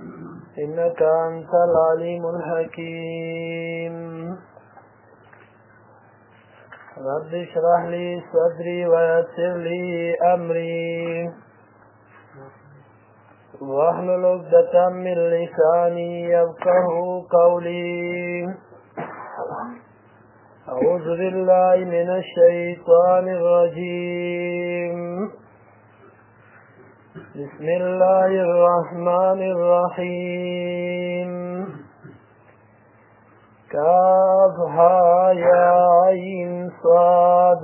إنك أنت العليم الحكيم رب اشرح لي صدري ويسر لي أمري واحلل عقدة من لساني يفقهوا قولي أعوذ بالله من الشيطان الرجيم بسم الله الرحمن الرحيم كافها يا عين صاد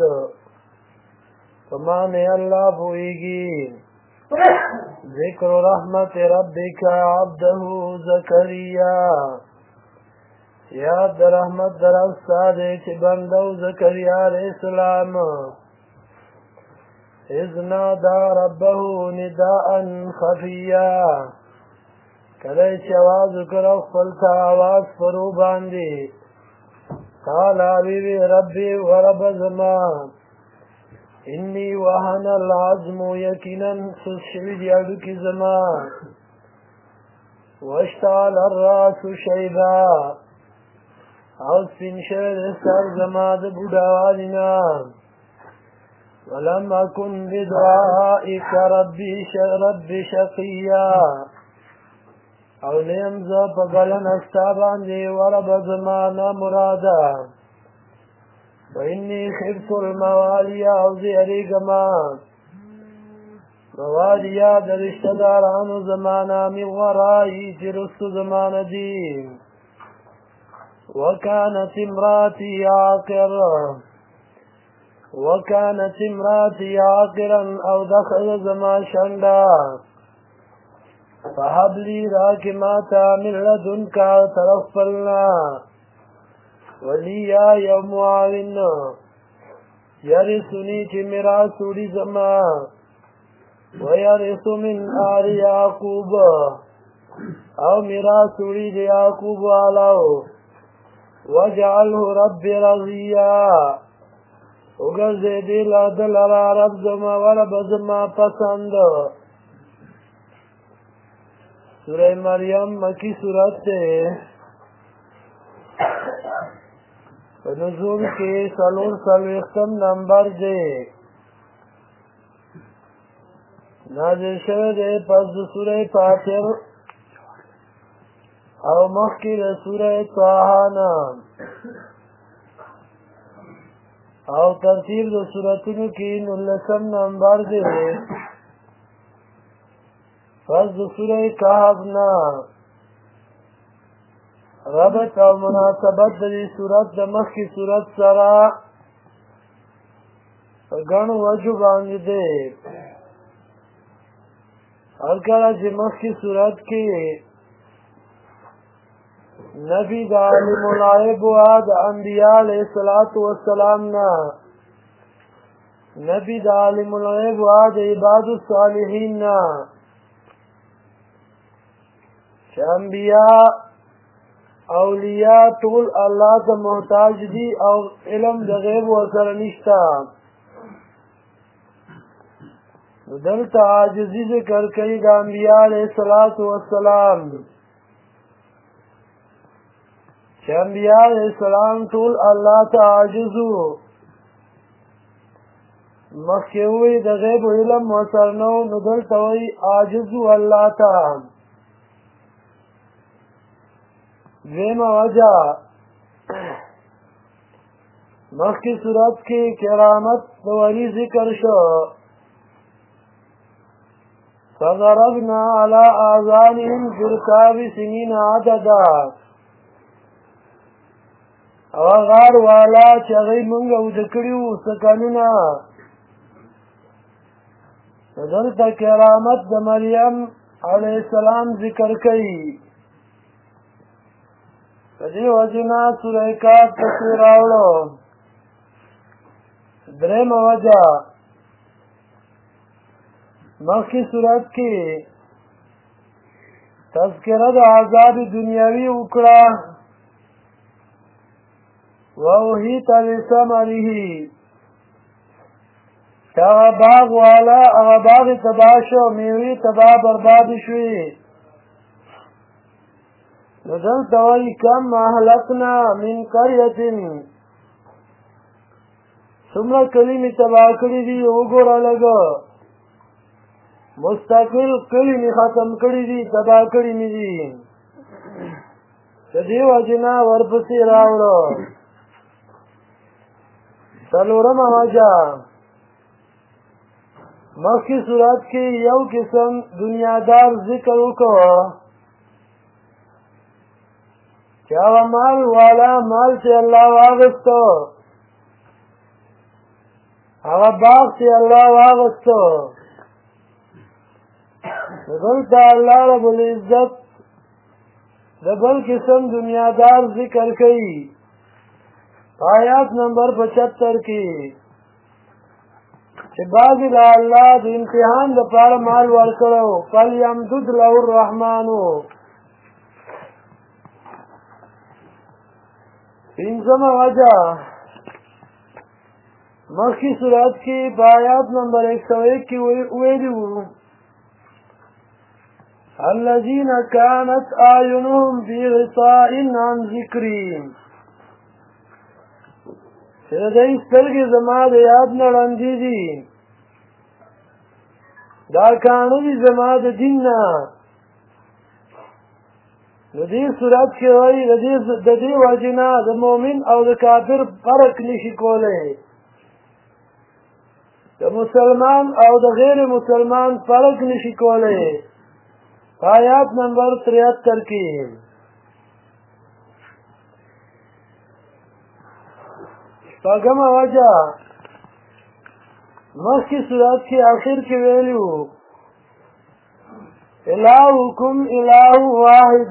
فمان الله بوئیگی ذکر رحمت ربک عبده زکریا یاد رحمت در استاد چه بندو زکریا علیہ السلام اذ نادا ربه نداء خفیا کله چې आवाज وکړو خپل ته आवाज پرو باندې قال وی ربي ورب زمان انی وهن العظم یقینا سشوی یادو کی زمان واشتعل الراس شیبا او سنشر سر زمان بوداوالنا ولم اکن بدعائک رب شقیا او نیم زا پا گلن استابان دی ورب زمانا مرادا و انی خفت الموالی او زیری گمان موالیا در اشتداران زمانا می ورائی جرست زمان دی وکانت امراتی عاقرا او دخل زمان شندا فهب لی راک ماتا من لدنکا ترفلنا ولیا یو معاون یرسنی چی میرا سوڑی زمان ویرس من آل یعقوب او میرا سوڑی دی یعقوب والاو وجعله رب رضیا اگر زیدی لادل را رب زما ورب زما پسند سورہ مریم مکی صورت ہے نزول کے سلوختم نمبر دے نازل شوه دے پس سورہ فاتر او مخی دے سورہ طاہانا او ترتیب دے سورتنو کی نلسم نمبر دے پس سورہ کہفنا ربط او مناسبت دی سورت دمخ کی سورت سرا گن وجو باندھ دے الکرہ جی مخ کی سورت کی نبی دا علم العیب واد انبیاء علیہ السلام نا نبی دا علم العیب واد عباد الصالحین نا انبیاء اولیاء طول اللہ تا محتاج دی او علم دا غیب وصل نشتا دلتا عاجزی ذکر کئی دا انبیاء علیہ السلام انبیاء علیہ السلام طول اللہ تا عاجزو مخیوی دا غیب و علم وصل نو ندلتا وی عاجزو اللہ تا دویم وجہ مخی صورت کی کرامت ولی ذکر شو فضربنا على آذانهم في الكهف سنين عددا او غار والا چغی منگا ودکڑیو سکنونا دلتا کرامت دا مریم علیہ السلام ذکر کئی فدی وجنا سورہ کاف تفسیر راوڑو درم وجہ مخی صورت کی تذکرہ دا عذاب دنیاوی اکڑا ووحیت لثمره چاہا باغ والا اغا باغ تباہ شو میوی تباہ برباد شوی دلته وایي کم اهلکنا من قریة څومره کلي مې تباه کړي دي وګوره لږه مستقل کلي مې ختم کړي دي تباه کړي مې دي د دې وجې نه ورپسې راوړه څلورمه وجه مخکې صورت کې یو قسم دنیادار ذکر وکړه چې هغه مال والا مال چې الله واغسته هغه باغ چې الله واغسته دلته الله رب العزت د بل قسم دنیادار ذکر کوي آیات نمبر 75 کې چې بعضې له الله د امتحان دپاره مال ورکړو فلیمدد له الرحمن پنځمه وجه مخکې صورت کې په آیات نمبر 101 کې ویلي وو الذين كانت أعينهم في غطاء عن ذكري چې د دوی سترګې زما د یاد نه ړندې دي دا کاڼه دي زما د دین نه د دې صورت کې وایي د دې وجې نه د مؤمن او د کافر فرق نشي کولی د مسلمان او د غیر مسلمان فرق نشي کولی آیات نمبر 73 کې شپږمه وجه مخکې صورت کې آخر کې ویلي وو الهکم اله واحد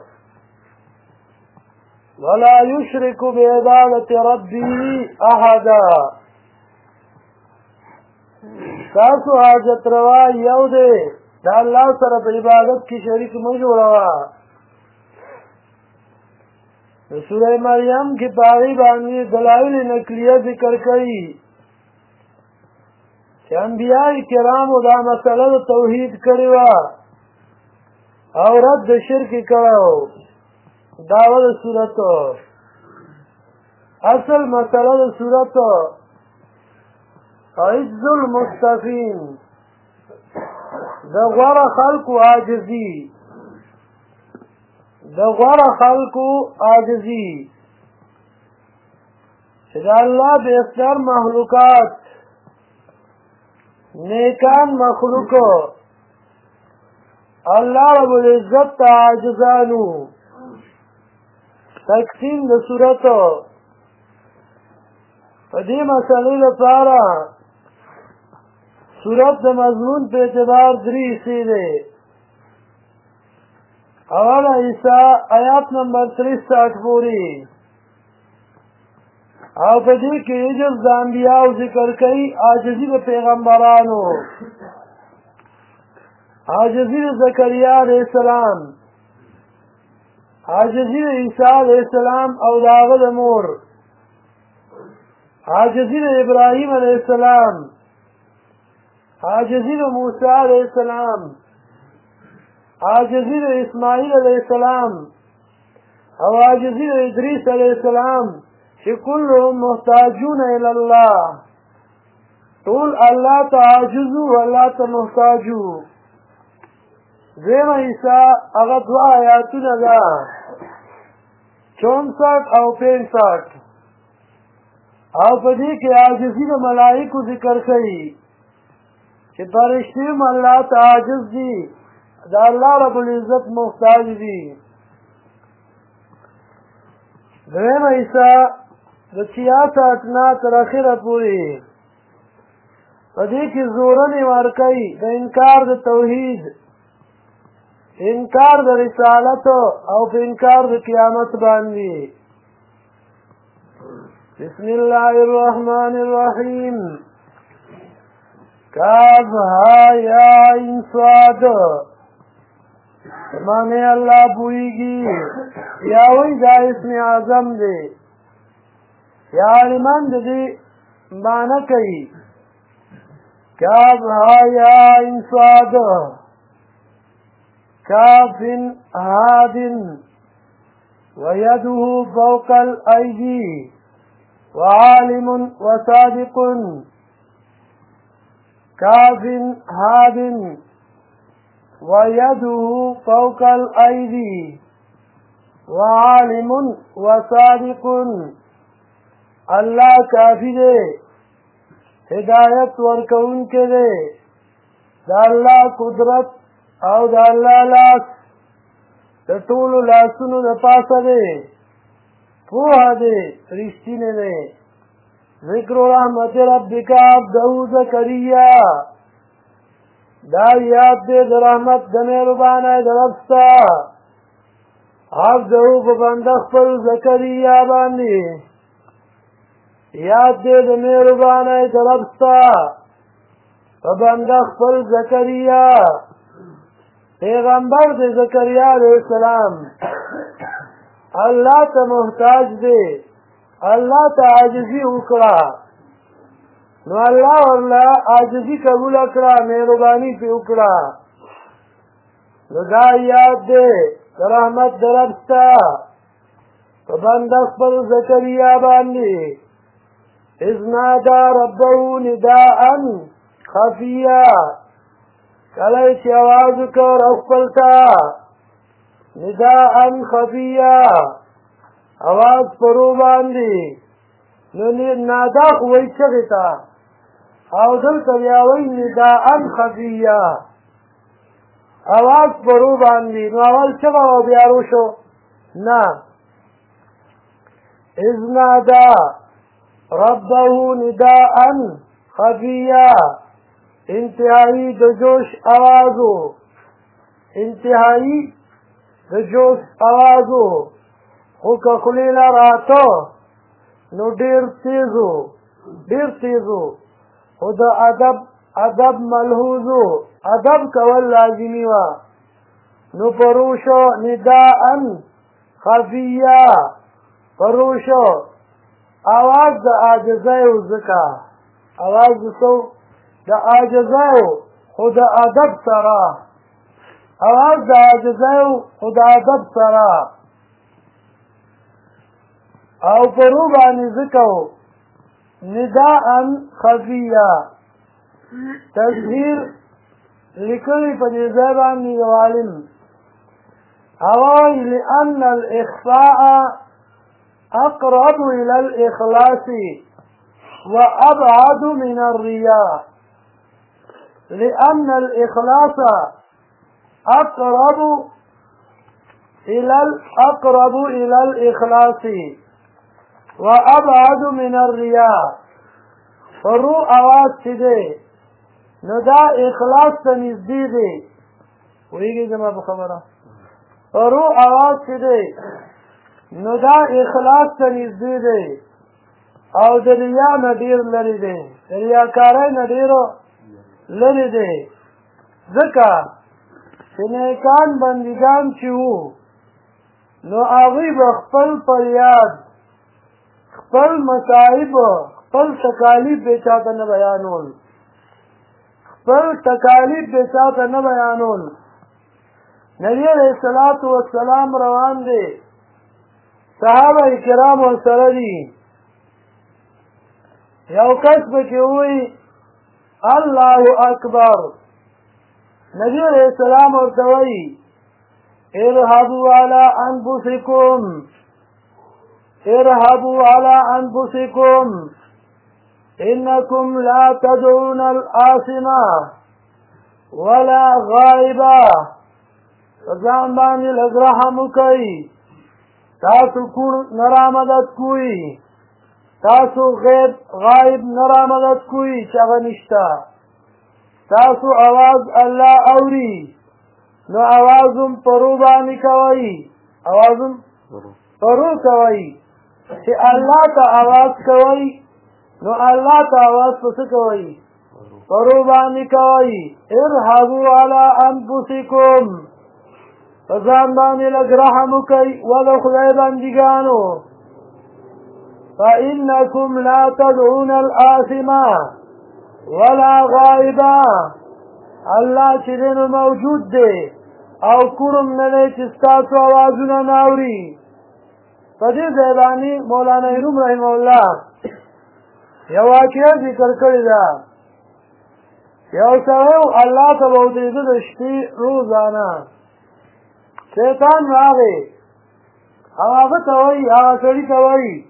ولا یشرک بعبادة ربه احدا تاسو حاجت روا یو دی دا الله سره په عبادت کې شریک مه جوړوه د سوره مریم کې په هغې باندې دلایل نقلیه ذکر کوي چې انبیاء کرامو دا مسله د توحید کړې وه او رد د شرک کړی و دعوه د صورت اصل مسله د صورت عز المستقیم د غوره خلقو عاجزي چې د الله بهتر مخلوقات نیکان مخلوقو الله رب العزت ته عاجزانو تقسیم د صورتو په دې مسئلې لپاره صورت د مضمون په اعتبار 3 حصې دی اوله حصہ آیات نمبر 63 پورې او په دې کې عجز د انبیاءو ذکر کوي عاجزي د پیغمبرانو عاجزي د زکریا علیه السلام عاجزي د عیسی علیه السلام او د هغه د مور عاجزي د ابراهیم علیه السلام عاجزي د موسی علیه السلام عاجزي د اسماعیل علیه السلام او عاجزي د ادریس علیه السلام چې كلهم محتاجون الى الله ټول الله ته عاجز او الله ته محتاج وو دویمه حصہ هغه 2 آیاتونه ده 64 او 65 او په دې کې عاجزي د ملائکو ذکر کوي چې فرشتي هم الله ته عاجز دي د الله رب العزت محتاج دي دویمه حصہ د 66 نه تر اخره پورې په دې کې زورنې ورکوي د انکار د توحید انکار د رسالت او په انکار د قیامت باندې بسم الله الرحمن الرحیم کاف ها یا عین صاد معنی الله پوئیږي یا وی دا اسم اعظم دی یا علمان د دې معنی کوي کاف ها یا عین صاد کاف هاد ويده فوق الأيدي وعالم وصادق كاف هاد ويده فوق الأيدي وعالم وصادق اللہ کافی دے ہدایت ورکون کے دے دا اللہ قدرت او دا اللہ لاس دا طول لاسونو دا پاسا دے پوہا دے رشتین دے ذکر رحمت ربک عبدہ زکریا دا یاد دے دا رحمت دا مہربانہ دا ربستا عبدہ ببندخ پر زکریا باندی یاد دے دا مہربانہ دا ربستا ببندخ پر زکریا پیغمبر دے زکریا علیہ السلام اللہ تا محتاج دے اللہ تا عاجزی اکڑا نو اللہ واللہ عاجزی قبول اکڑا مہربانی پہ اکڑا نو دا یاد دے رحمت دربستا بندخ پر زکریا باندی اذ نادا ربہو نداء خفیہ کلے چی آواز کر اخپلتا نداء خفیہ آواز پرو باندی نادا خوی چگتا او دل کبیاوی نداء خفیہ آواز پرو باندی نو اول چگا و بیارو شو نا اذ نادا ربہو نداء خفیہ انتہائی دجوش آوازو انتہائی دجوش آوازو خوکا خلیلا راتو نو دیر تیزو خود ادب ملحوظو ادب کول لازمی وا نو پروشو نداء خفیہ پروشو آواز دا آجزائیو زکا آواز سو دا آجزائیو خود ادب سرا آواز دا آجزائیو خود ادب سرا او پرو بانی زکو نداء خفیہ تشہیر لکلی پدیزے بانی عالم اوائی لأن الإخفاء أقرب إلى الإخلاص وأبعد من الرياء لأن الإخلاص أقرب إلى الإخلاص وأبعد من الرياء فرو آواز چدے ندا اخلاص تنزدی دے وہی جمع بخبرہ فرو آواز چدے ندا اخلاص تنزدی دے او دریا ندیر لری دے دریا کارے ندیرو لری دے ذکا سنیکان بندگان چیو نو آغی بخپل پریاد خپل مصائب خپل تکالیف بیچاتا نبیانون خپل تکالیف بیچاتا نبیانون نبی علیہ السلام روان دے صحابہ کرام و سردی یو کس بکی ہوئی اللہ اکبر نبی علیہ السلام ارتوئی ارحبوا علی انفسکم ارحبوا على أنفسكم إنكم لا تدعون الآثمة ولا غائبة فزان بانی لگرحم کئی تاسو کور نرامدت کوئی تاسو غائب نرامدت کوئی چغنشتا تاسو آواز اللہ اوری نو آوازم پرو بانی کوئی آوازم پرو کوئی کہ اللہ تا آواز کوئی نو اللہ تا آواز پس کوئی قربانی کوئی ارحبوا علی انفسکم فزان بانی لگ رحم کوئی ولو خدای بندگانو فإنکم لا تدعون الآثما ولا غائبا اللہ چرین موجود دے او کرم نلے چستاسو آوازنا ناوری په دې ځای باندې مولانا روم رحمه الله یو واقعه ذکر کړې ده. یو سړی الله ته به ودرېده د شپې روزانه، شیطان راغی او هغه ته وایي، هغه سړي ته وایي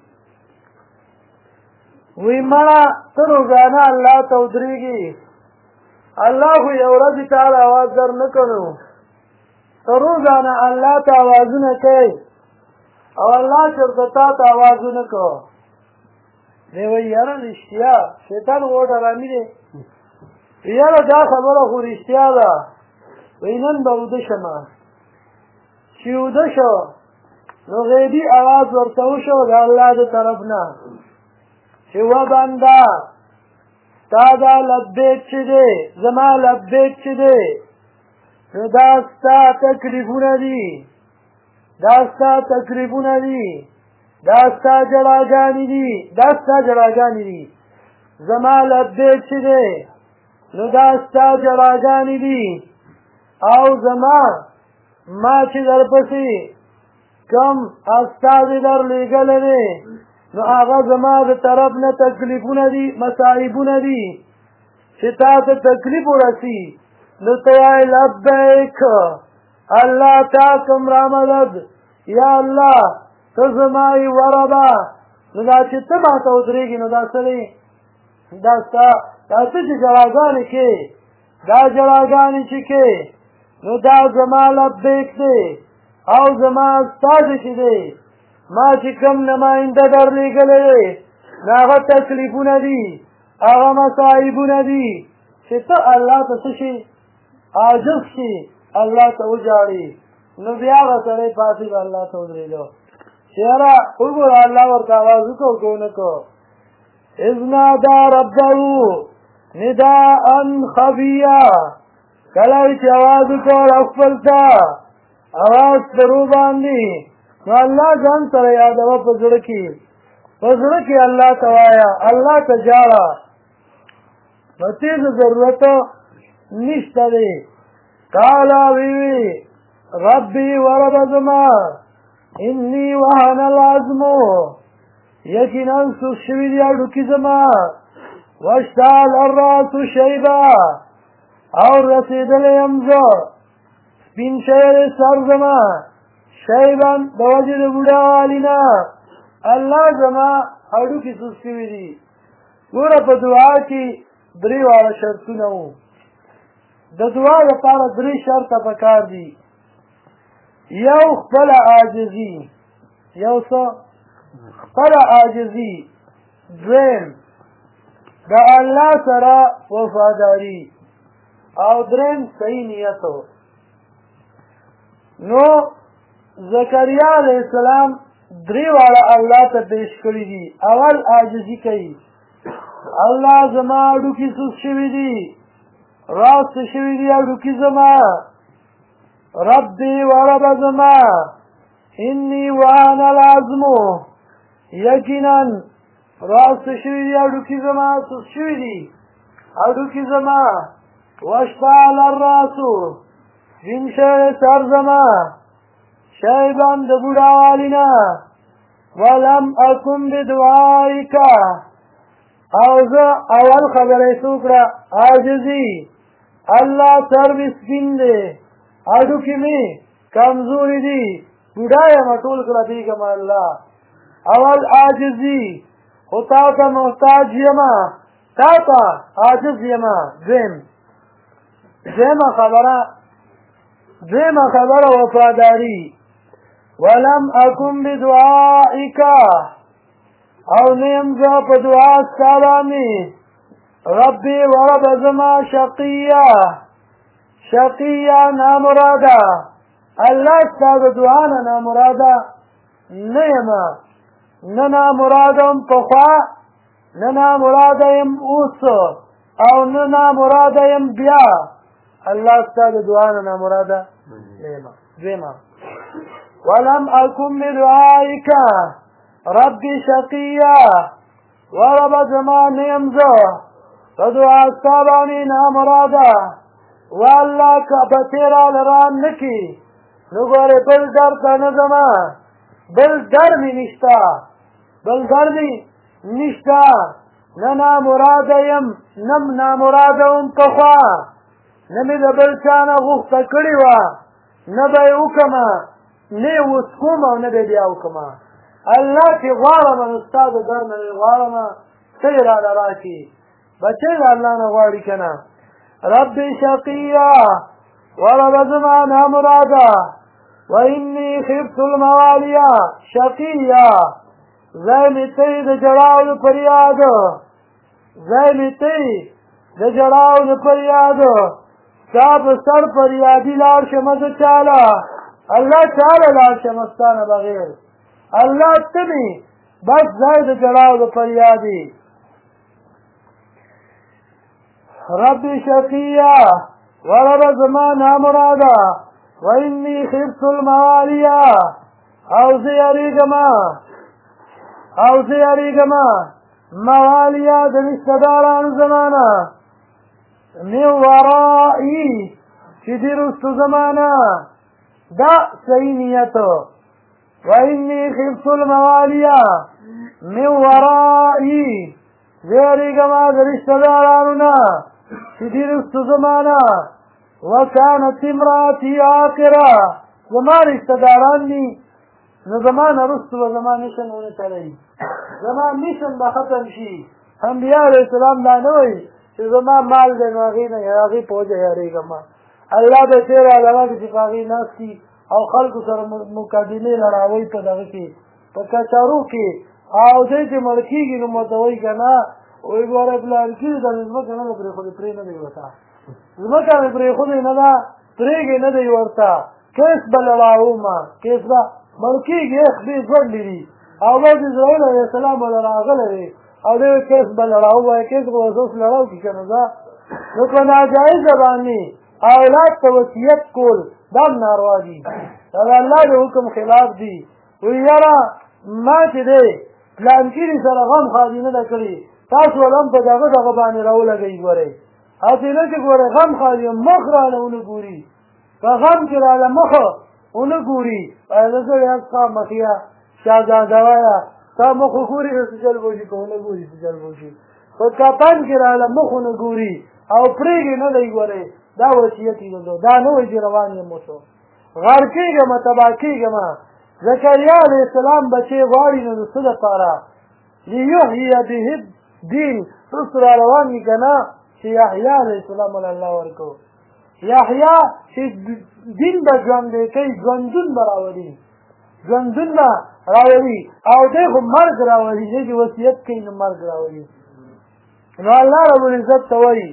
وی مړه ته روزانه الله ته ودرېږي، الله خو یو ورځ تعالی آواز در نه کړو، ته روزانه الله ته آوازونه کوي او الله چېرته تا ته آواز ونه کړو. دی وایي یاره رښتیا شیطان غوټ ارامي دی، یاره دا خبره خو رښتیا ده. وایي نن به وده شمه. چې وده شو نو غیبي آواز ورته وشو د الله د طرف نه چې و بنده ستا دا لبیک چې دی زما لبیک چې دی نو دا ستا تکلیفونه دي، دا ستا تکلیفونه دي، دا ستا جړاګانې دي، دا ستا جړاګانې دي، زما لبیک چې دی نو دا ستا جړاګانې دي او زما ما چې درپسې کم استازي در لېږلی دی نو هغه زما د طرف نه تکلیفونه دي، مصائبونه دي چې تا ته تکلیف ورسي نو ته وایې لبیک الله تا کوم را مدد، یا الله ته زما یې وربه. نو دا چې ته ما ته ودرېږي نو دا څه دی؟ دا ستا دا ته چې جړاګانې کې دا جړاګانې چې کې نو دا زما لبیک دی او زما استازی چې دی ما چې کوم نماینده در لېږلی دی نو هغه تکلیفونه دي، هغه مصائبونه دي چې ته الله ته څه شي؟ عاجز شي، الله ته وژاړي. نو بیا هغه سړی پاڅېد الله ته ودرېدو چې یاره وګوره الله ورته آواز وکړو که ونه کړو. اذ نادا ربه نداء خفیا، کله چې آواز وکړ خپل ته آواز درو باندې نو الله ځان سره یادوه په زړه کې الله ته وایه، الله ته جاړه، نو تېز ضرورت نشته دی. قالا ویوی ربی ورب زما انی وهن العظمو، یقینا سوخ شوي دي هډوکي زما، واشتعل الراس شیبا او رسېدلی یم زه سپین شوی سر زما شیبن د وجې د بوډاوالي نه، الله زما هډوکي سوخ شوي دي. ګوره په دعا کې درې واړه شرطونه وو. د دعا لپاره درې شرطه پکار دي. یو خپله عاجزي، یو څه خپله عاجزي، دویم د الله سره وفاداري او دریم صحیح نیت. نو زکریا علیه السلام درې واړه الله ته پیش کړي دي. اول عاجزي کوي، الله زما هډوکي سوس شوي دي، راست شوي دي هډوکي زما، ربي ورب زما انی وهن العظمو، یقینا راست شوي دي هډوکي زما، سوس شوي دي هډوکي زما، واشتعل الراسو سپین شوی سر زما شیبن د بوډاوالي نه، ولم اکن بدعائک او زه اول خبره یې څه وکړه؟ عاجزي. الله سر مې سپین دی، هډوکي مې کمزوري دي، بوډا یم ټول کړه بیګم الله. اول عاجزي، خو تا ته محتاج یمه، تا ته عاجز یمه. دویمه خبره وفاداري، ولم اکن بدعائک او نیم زه په دعا ستا باندې ربي ورب زما شقیه نامراده، الله ستا د دعا نه نامراده نه یمه، نه نامراده یم پخوا، نه نامراده یم اوس او نه نامراده یم بیا، الله ستا د دعا نه نامراده نه یمه. دویمه ولم اکن بدعائک ربي شقیه، ورب زما نه یم زه په دعا ستا باندې نامراده، والله که په تېره لران نه کړي نو ګورې بل در ته نه ځمه، بل در مې نشته نه نامراده یم نه نامراده وم پخوا نه مې د بل چا نه غوښته کړې وه نه به یې وکړمه نه یې اوس کوم او نه به بیا وکړمه الله چې غواړمه نو ستا د در نه مې غواړمه څه یې راله راکړي بچی د الله نه غواړي که نه رب شقیه ورب زما نامراده وإني خفت الموالیا شقیه ځای مې تی د جړاو د فریاد ستا په سر فریادي لاړ شمه زه چاله الله چاله لاړ شمه ستا نه بغیر الله ته مې بس ځای د جړاو د فریادي رب شقیه ورب زما نامراده وإني خفت الموالیا او زه یریږمه موالیا د رشتهدارانو زمانه من ورائي چې دې رستو زمانه دا صحیح نیت وإني خفت الموالیا من ورائي زه یریږمه د رشتهدارانو نه چې دې رستو زمانه وكانت امرأتي عاقرة زما رشتهداران دي نو زما نه رستو به زما مشن ونه تړی زما مشن به ختم شي انبیاء علیه السلام دا نه وایي چې زما مال دی نو هغې په وجه یارېږم الله به تېره علاوه چې په هغې ناست دي او خلکو سره مقابلې لړاوی په دغه کې په کچارو کې او دی چې مړ کېږي نو ورته وایي که نه وایي ګوره پلار کېږي دا مې ځمکه نه ده پرېښودې پرې نه دی ورته ځمکه مې پرېښودې نه ده پرېږې نه دی ورته کیس به لړاومه کیس به مړ کېږي یخ بې ژوند لري او بس اسرائیل علیه السلام ولا راغلی دی او دی کیس به لړاو وایي کیس به اوس اوس لړاو کړي که نه ده نو په ناجایزه باندې اولاد ته وصیت کول دا هم ناروا دي دا د الله د حکم خلاف دي وایي یاره ما چې دی پلانکي سره غم خادي نه ده کړې تاسو ولم په دغه باندې راولګئ ګورئ هسې نه چې ګورئ غم خادي مخ راله ونه ګوري په غم کې راله مخه ونه ګوري زه یاد ستا مخیه شهزاده وایه ستا مخ وګوري نو څه چل به وشي که ونه ګوري څه چل به وشي په کپن کې راله مخ ونه ګوري او پرېږې نه دی ګورئ دا وصیت یې دا نه وایي چې روان یم اوسو غر کېږم تباه کېږم زکریا علیه السلام بچی غواړي نو د څه دپاره لیحیی به الدین تاسو را روان یې که نه چې یحیی علیه السلام ول الله ورکو یحیی چې دین به ژوندی کوي ژوندون به راولي او دی خو مرګ راولي دی چې وصیت کوي نو مرګ راولي نو الله رب العزت ته وایي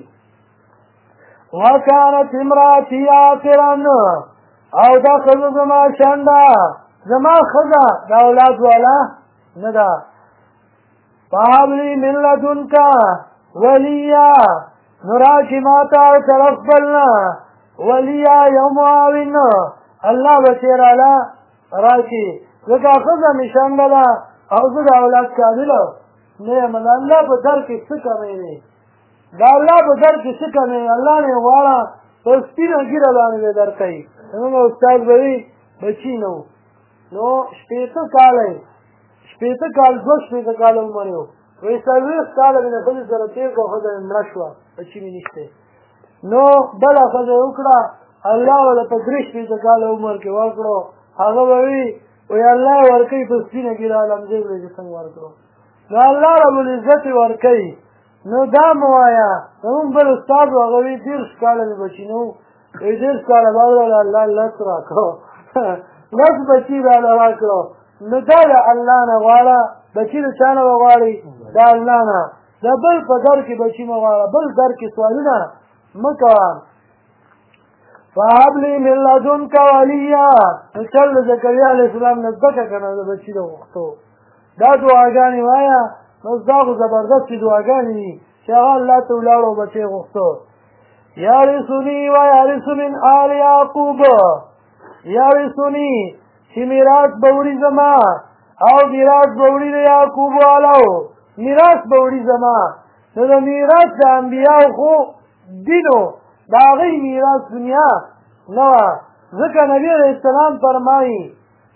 وکانت امرأتي عاقرا او دا ښځه زما شنډه زما ښځه د اولاد والا نه ده فهب لي من لدنک ولیا نو راشي ما ته طرف بل نه ولیا یو معاون الله به تېراله راشي ځکه ښځه مې شنډه ده او زه د اولاد کامله نه یم د الله په در کې څه کمی دی د الله په در کې څه کمی الله نه غواړه په سپینه ږیره باندې به درکوي زموږ استاد به وي بچي نه و نو شپېته کاله دوه شپېته کاله عمر یې و وایي څلوېښت کاله مې د ښځې سره تېر کړه ښځه مې مړه شوه بچي مې نشته نو بله ښځه یې وکړه الله وله په درې شپېته کاله عمر کې ورکړو هغه به وي وایي الله یې ورکوي په سپینه ږیره لمزې به یې څنګه ورکړو نو الله رب العزت یې ورکوي نو دا مه وایه زمونږ بل استاد و هغه وایي 30 کاله مې بچي نه و وایي 30 کاله بعد راله الله لس راکړو لس بچي راله راکړو نو دا د الله نه غواړه بچي د چا نه به غواړئ د الله نه د بل په در کې بچي مه غواړه بل در کې سوالونه مه کوه فهب لي من لدنک ولیا نو چل د زکریا علیه السلام نه زده کړه که نه د بچي د غوښتو دا دعاګانې وایه بس دا خو زبردستې دعاګانې دي چې هغه الله ته ولاړو بچی غوښتو یارثني و یارث من آل یعقوب یارثني چې میراث به وړي زما او میراث به وړي د یعقوب والو میراث به وړي زما نو د میراث د انبیاو خو دینو د هغوی میراث دنیا نه وه ځکه نبي علیه السلام فرمایي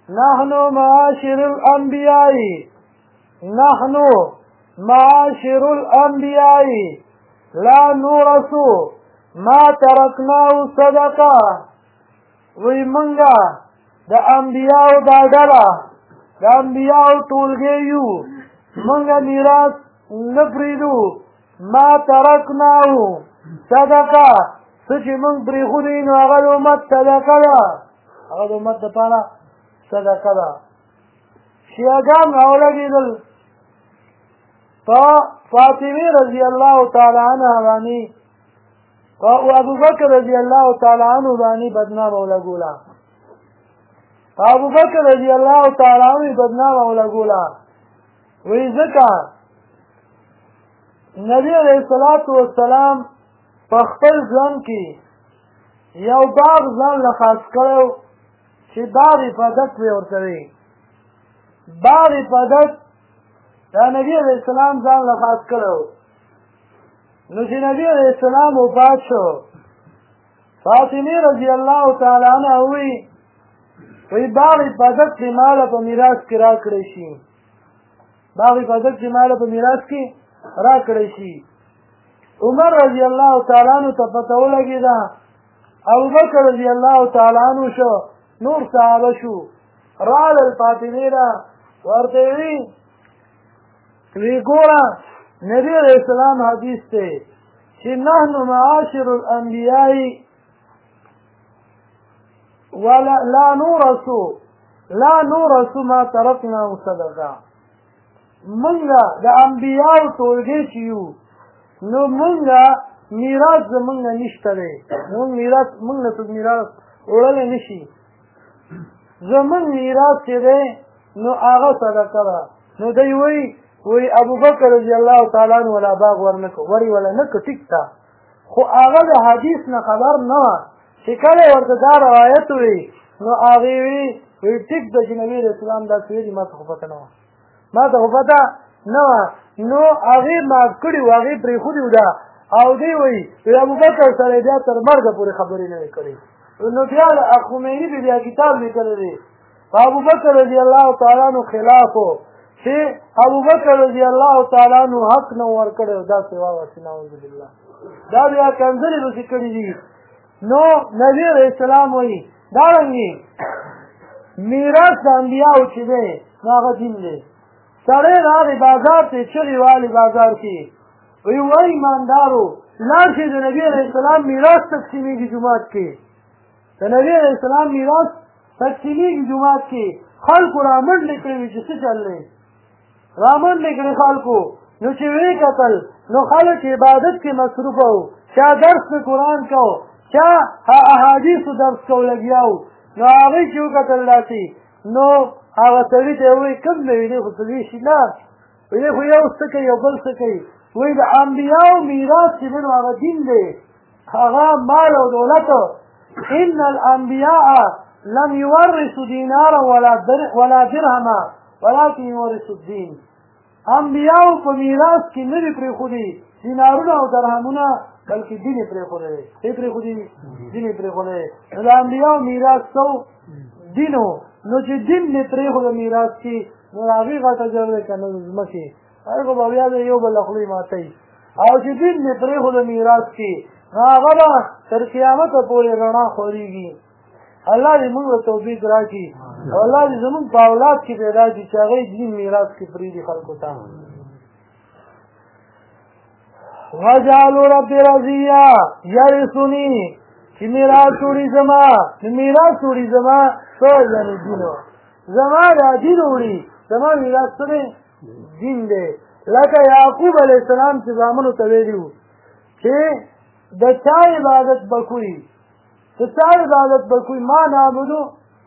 نحن معاشر الأنبياء نحن معاشر الأنبياء لا نورث ما تركناه صدقه. وی منگا دا انبیاء دا ڈالا دا انبیاء ټولګی یو منگا میراث نپریدو ما ترکناهو صدقه څه چې موږ پرېښودی نو هغه د امت صدقه ده هغه د امت دپاره صدقه ده. شیعګان راولګېدل په فاطمې رضی الله تعالی عنها باندې او ابوبکر رضی الله تعالی عنہ باندې بدنام ولګولا ابوبکر رضی الله تعالی عنہ بدنام ولګولا وی ځکه نبی علیہ الصلوۃ والسلام په خپل ځان کې یو باب ځان له خاص کړو چې باب عبادت وي ورته وي باب عبادت دا نبی علیہ السلام ځان له خاص کړو. نو چې نبی علیہ السلام وفات شو فاطمه رضی الله تعالی عنها وی باغ عبادت چې ماله په میراث کې راکړی شي باغ عبادت چې ماله په میراث کې راکړی شي. عمر رضی الله تعالی عنہ ته پته ولګېده ابوبکر رضی الله تعالی عنہ شو نور صحابه شو راغلل فاطمې ته ورته وی ګوره نبی علیہ السلام حدیث تے کہ نحن معاشر الانبیاء لا نورث ما ترکنا صدقه. منگا دا انبیاء ټولګی چې یو نو منگا میراث زمونږ نشته دی موږ نه څوک میراث وړلی نشي زمونږ میراث چې دی نو هغه صدقه ده. نو دی وی ابوبکر رضی الله تعالی عنہ ولا باغ ورنکو وری ولا نکو ټیک تا خو هغه د حدیث نه خبر نه چې کله ورته دا روایت وی نو هغه وی ټیک د نبی رسول الله د سوی ما ته پته نه ما ته پته نه نو هغه ما کړی هغه پرې خو دی دا او دی وی ابوبکر سره بیا تر مرګ پورې خبرې نه کړې. نو بیا خمینی بیا کتاب لیکلی دی ابوبکر رضی الله تعالی عنہ خلاف چې ابوبکر رضی الله تعالی عنہ حق نه ورکړی دا سوا ورته نعوذ بالله دا بیا کنځلې روسي کړي دي. نو نبی علیہ السلام وایي دارنګې میراث د انبیاءو چې دی نو هغه دین دی. سړی راغی بازار ته چغې والي بازار کې وایي ایماندارو لاړ شئ د نبی علیہ السلام میراث تقسیمېږي جومات کې د نبی علیہ السلام میراث تقسیمېږي جومات کې خلکو رامنډې کړې وي چې څه چل دی رامنډې کړې خلکو نو چې ویې کتل نو خلک عبادت کې مصروف وو چا درس د قرآن کو چا احادیثو درس کو لګیا وو نو هغوی چې وکتل داسې نو هغه سړي ته یې ووایي کوم دی دی خو څه ویشي نه دی خو یو څه کوي یو بل څه کوي وایي د انبیاو میراث چې دی نو هغه دین دی هغه مال او دولت ان الانبیاء لم يورثوا دینارا ولا درهما ولكن يورثوا الدين. انبیاء په میراث کې نه دي پرېښودي دینارونه او درهمونه بلکې دین یې پرېښودی دی څه یې پرېښودي دین یې پرېښودی دی. نو د انبیاو میراث څه دینو نو چې دین دې پرېښوده میراث کې نو هغې غټه جوړ دی که نه د ځمکې هغه به بیا د یو بل له خولې ماتوي او چې دین دې پرېښوده میراث کې نو هغه به تر قیامته پورې رڼا خورېږي. الله دې موږ ته توفیق راکړي او الله دې زموږ په اولاد کې پیدا کړي چې هغه دین میراث کې پرېږدي خلکو ته. وجعلوا رب رضیا یرثني چې میراث وړي زما نو میراث وړي زما څه یعنې دینو زما دا دین وړي زما میراث څه دی دین دی. لکه یعقوب علیه السلام چې زامنو ته ویلي وو چې د چا عبادت به کوي د چا عبادت به کوي ما نعبدو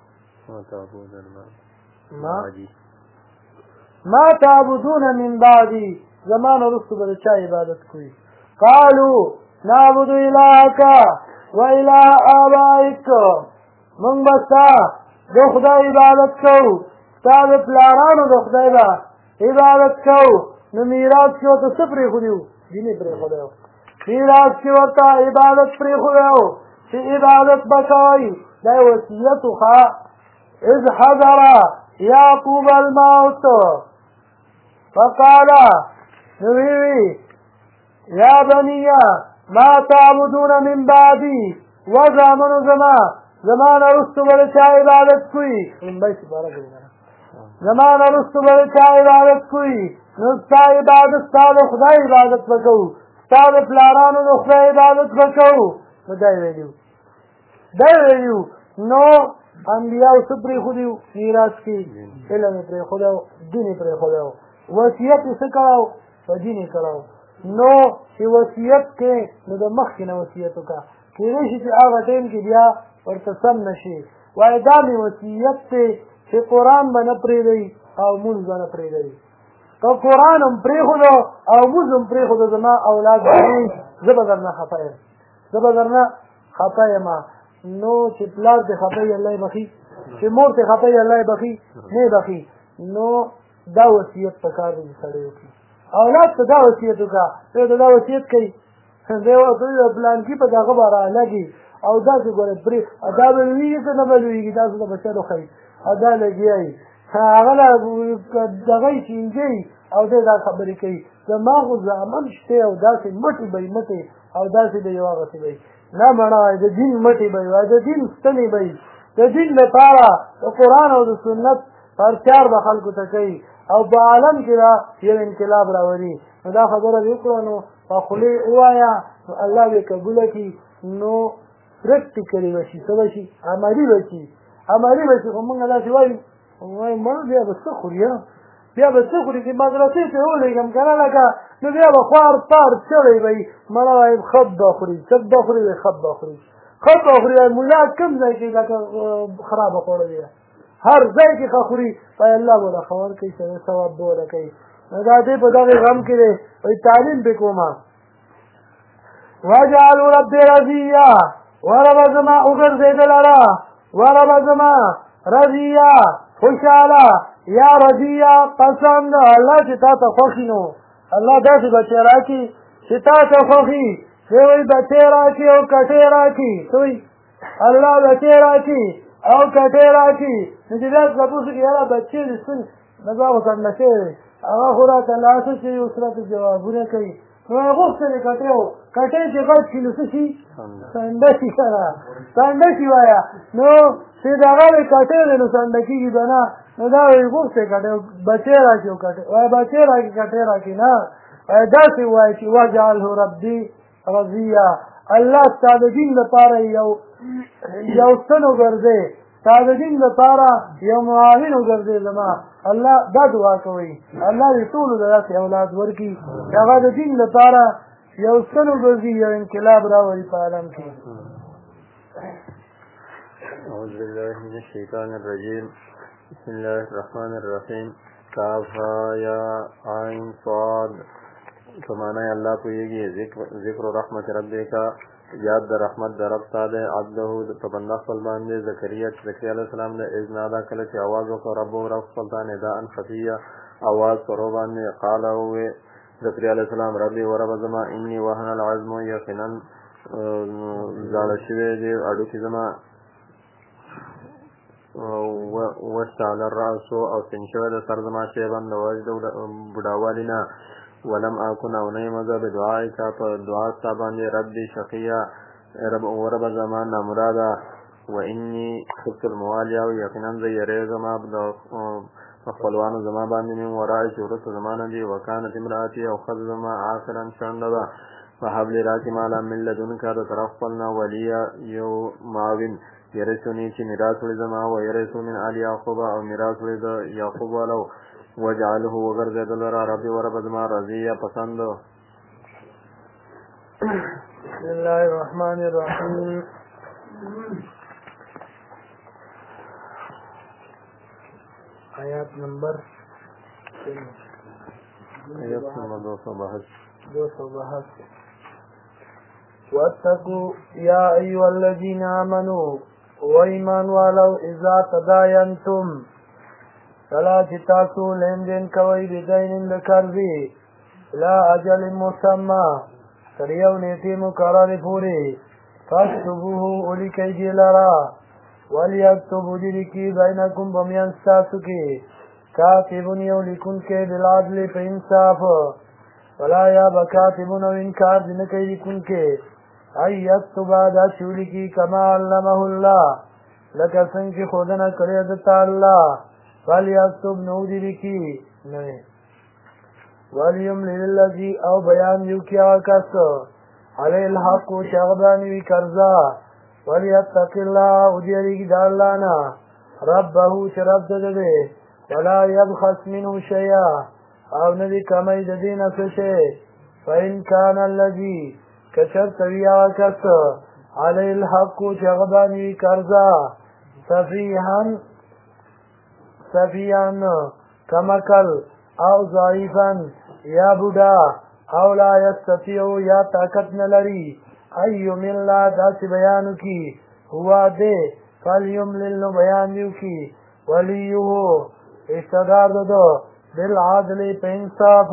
ما تعبدون من بعدي زمان رسو به د چا عبادت کوي قالوا نعبد الهك و اله آبائك موږ به ستا د خدای عبادت کوو ستا د پلارانو د خدای به عبادت کوو. نو میراث کې ورته څه پرېښودي وو دین یې پرېښودی وو میراث کې ورته عبادت پرېښودی وو چې عبادت به کوئ دا یې وصیت وو ښه إذ حضر يعقوب الموت فقال نویوی یا بني ما تعبدون من بعدي وزامن زمان رستو بلچا عبادت کوئی زمان رستو بلچا عبادت کوئی نستا عبادت ستاد خدای عبادت بکو ستاد پلارانو د خدای عبادت بکو نو دای ویلیو نو انبیاء څه پرېښودي میراث کې علم یې پرېښودی دین یې پرېښودی وصیت یې څه کړی په دین یې کړی نو چې وصیت کې نو د مخکې نه وصیت وکړه کېدای شي چې هغه ټایم کې بیا ورته سم نه شي وایي دا مې وصیت دی چې قرآن به نه پرېږدئ او مونځ به نه پرېږدئ که قرآن هم پرېښودو او مونځ هم پرېښودو زما اولاد به زه به درنه خفه یم نو چې پلار دې خفه وي الله یې بخي چې مور دې خفه وي الله یې بخي نه بخي نو دا وصیت پکار دی چې سړی وکړي اولاد ته دا وصیت وکړه دی دا وصیت کوي دی ورته پلانکي په دغه به رالګي او داسې ګوره پرې دا به لویږي که نه به لویږي داسې د بچیانو ښایي دا لګیا هغه له دغه یې چینجوي او دی دا خبرې کوي زما خو زامن شته او داسې مټې به یې مټې او داسې به یې هغسې به یې نه مړه وایي د دین مټې به یې وایي د دین ستنې به یې د دین لپاره د قرآن او د سنت پرچار به خلکو ته کوي او په عالم کې را یو انقلاب راولي نو دا خبره دې وکړه نو په خولې ووایه نو الله به قبوله کړي نو پرکټیکلي به شي څه به شي عملي به شي خو موږ داسې وایو مړ بیا به څه خوري بیا به څه خوري چې مدرسې ته ولېږم که نه لکه نو بیا به خوار پار چغی به وي مړه وایم خب به خوري څک به خوري وایي خب به خوري ملا کوم ځای کې لکه خرابه خوړلې ده هر ځای کې ښه خوري وایي الله به له ښه ورکوي ثواب به وله کوي نو دا دې په دغې غم کې دی وایي تعلیم پې کومه وجعلوا ربي رضیا وربه زما وګرځېدله وربه زما رضیا خوشحاله یا رضیا پسند الله چې تا ته خوښي نو الله داسې بچی راکړي چې تا ته خوښي دی وایي بچی راکړي او کټې راکړي څه وایي الله بچی راکړي او کټې راکړي نو چې بیا تپوس وکړي یاره بچی دې څنګه نو دا خو سنډه شوی دی هغه خو راته لاسه چې اوس راته جوابونه کوي نو یې غوښتل یې کټې و کټې چې غټ شي نو څه شي سنډه شي که نه سنډه شي وایه نو چې دغه د کټې دی نو سنډه کېږي به نه نو دا وایي غوښتې کټې بچی راکړي او کټې وایي بچی راکړي کټې راکړي نه وایي داسې وایي چې وجعله ربي رضیا الله ستا د دین لپاره یو څه وګرځې ستا د دین لپاره یو معاون وګرځې زما الله دا دعا کوي الله دې ټولو ته داسې اولاد ورکړي چې هغه د دین لپاره یو څه وګرځي یو انقلاب راولي په عالم کې اعوذ بالله من الشیطان الرجیم بسم الله الرحمن الرحیم کافها یا عین صاد تو معنی اللہ پوئیگی ذکر رحمت ربی کا یاد در رحمت در رب تاده عبده پبندہ خلبان دے زکریہ علیہ السلام دے اذنادا کلچ آواز وکا رب و رب سلطان اداء خفیہ آواز پروبان دے قالا ہوئے زکریہ علیہ السلام ربی و رب زمان انی وحن العظم یقنن زالشوے دے اڈو کی زمان وشتعل الرأس او سنشوه د سر زما شیبن د وجد بډاوالینا ولم اكن او نیم ز بدعائک په دعا ستا باندې ربي شقیا رب او رب زمان نامرادا و انی خفت الموالیا و یقینا ز یری زما د خپلوانو زما باندې من ورای شورت زمانه دی وکانت امراتی او خذ زما آخرا شاندلا فحبل راکی مالا من لدنک د طرف خپلنا ولیا یو معاون یرسونی چې میراث وړي زما و یرسو من آل یعقوب او میراث وړي د یعقوب والو وجعله وغرزدل را ربي ورب زما رضیه پسند بسم الله الرحمن الرحیم آیات نمبر 262 واتقوا یا ایها الذین آمنوا و ایمان والو اذا تداینتم کلا چې تاسو لین کوئ بدین د قرضې لا اجل مسمى تر یو نیټې مقررې پورې فاکتبوه ولیکئ دې لره وَلْيَكْتُبْ لِكِي بَيْنَكُمْ بَمِيَنْ سَاسُكِ كَاتِبٌ يَوْلِكُنْ كَ بِالْعَدْلِ فَإِنْصَافٌ وَلَا يَأْبَ كَاتِبٌ وَإِنْكَارٌ دِنَكَيْلِكُنْ كَ أَيْ يَكْتُبَ دا شُولِكِي كَمَا عَلَّمَهُ اللَّهُ لَكَ سَنْكِ خُودَنَا كَرِيَدَتَ اللَّهُ فَلْيَكْتُبْ نُودِ لِكِي وَلْيُمْلِلِ الَّذِي أَوْ بَيَانْ يُكِي وَكَسْ عَلَيْهِ الْحَقُّ شَغْبَانِ وِكَرْزَا وَلْيَتَّقِ اللَّهَ وَدِيَرِكِ دَالَّانَا رَبَّهُ شَرَبْدَ دَدَهِ وَلَا يَبْخَسْ مِنْهُ شَيْئًا أَوْ نَدِي كَمَيْ دَدِينَ فِشَيْءٍ فَإِنْ كَانَ الَّذِي كَشَرْتَ وِيَا وَكَسْ عَلَيْهِ الْحَقُّ شَغْبَانِ وِكَرْزَا سَفِيهًا كَمَكَلْ أَوْ ضَعِيفًا يَا بُوډا أَوْ لَا يَسْتَطِيعُ يَا طاقت نَلَرِي أَيُّمِلَّ دَاسِ بیانو کی ہوا دے فَلْيُمْلِلْ بیان دیو کی وَلِيُّهُ اشتدار دو بالعدل پینصاف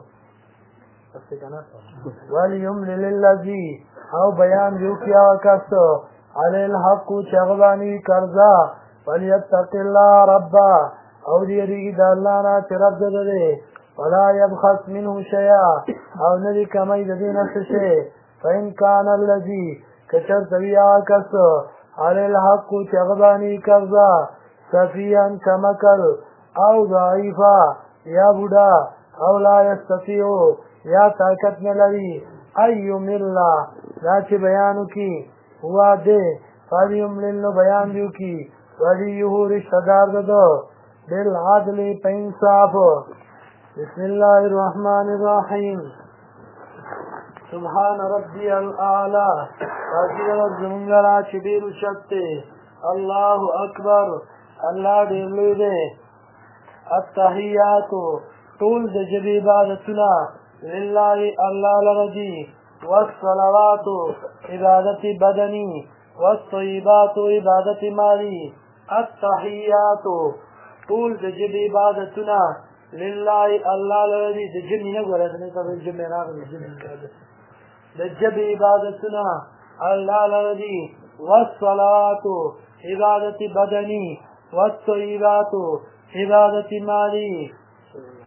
وَلْيُمْلِلِ الَّذِي او بیان دیو کی آکست عَلَيْهِ الْحَقُّ چغبانی کرزا وَلْيَتَّقِ اللَّهَ رَبَّا او دیریگی دالانا چرب دے وَلَا يَبْخَسْ مِنْهُ شَيْئًا او ندی کمی ددین سشے فَإِنْ كَانَ الَّذِي كَشَرْتَ وِيَا كَسْ عَلَيْهِ الْحَقُّ چغبانی کرزا سَفِيهًا كَمَكَلْ او ضعیفا یا بوډا او لا يستطيع یا طاقت نلري أَيُّمِلَّ دا چې بیانو کی ہوا دے فَلْيُمْلِلْ بیان دیو کی وَلِيُّهُ رشتدار دو بالعدل پینصاف بسم الله الرحمن الرحیم سبحان ربی الاعلی تاکید زمونگرا چبیر شکتے اللہ اکبر اللہ دیر لوی دے التحیاتو طول د جب عبادتنا للہ اللہ لردی والصلواتو عبادت بدنی والطیباتو عبادت مالی التحیاتو طول د جب عبادتنا للہ اللہ لردی د جبی نگولا دنکر جب راغل د جب عبادتنا اللہ لردی والصلواتو عبادت بدنی والطیباتو عبادت مالی